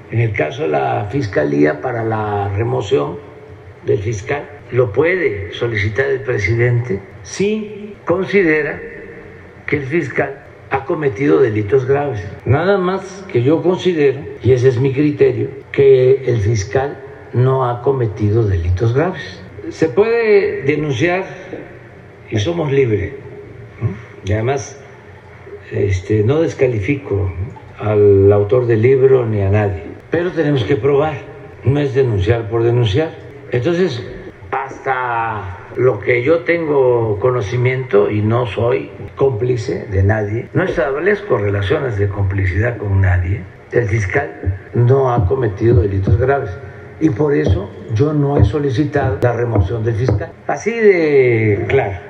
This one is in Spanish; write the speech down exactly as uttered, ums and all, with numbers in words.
En el caso de la Fiscalía, para la remoción del fiscal, lo puede solicitar el presidente si considera que el fiscal ha cometido delitos graves. Nada más que yo considero, y ese es mi criterio, que el fiscal no ha cometido delitos graves. Se puede denunciar y somos libres, ¿no? Y además este, no descalifico al autor del libro ni a nadie, pero tenemos que probar, no es denunciar por denunciar. Entonces, hasta lo que yo tengo conocimiento, y no soy cómplice de nadie, no establezco relaciones de complicidad con nadie, el fiscal no ha cometido delitos graves. Y por eso yo no he solicitado la remoción del fiscal. Así de claro.